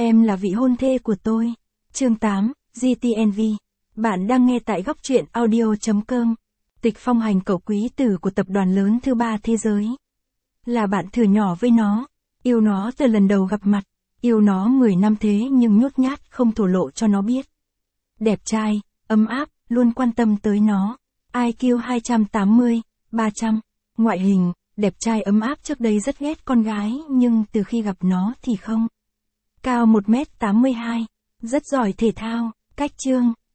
Em là vị hôn thê của tôi. Chương 8, GTNV. Bạn đang nghe tại góc truyện audio.com. Tịch phong hành cẩu quý tử của tập đoàn lớn thứ 3 thế giới. Là bạn thửa nhỏ với nó. Yêu nó từ lần đầu gặp mặt. Yêu nó 10 năm thế nhưng nhút nhát không thổ lộ cho nó biết. Đẹp trai, ấm áp, luôn quan tâm tới nó. IQ 280, 300. Ngoại hình, đẹp trai ấm áp, trước đây rất ghét con gái nhưng từ khi gặp nó thì không. Cao 1m82. Rất giỏi thể thao. Cách chương,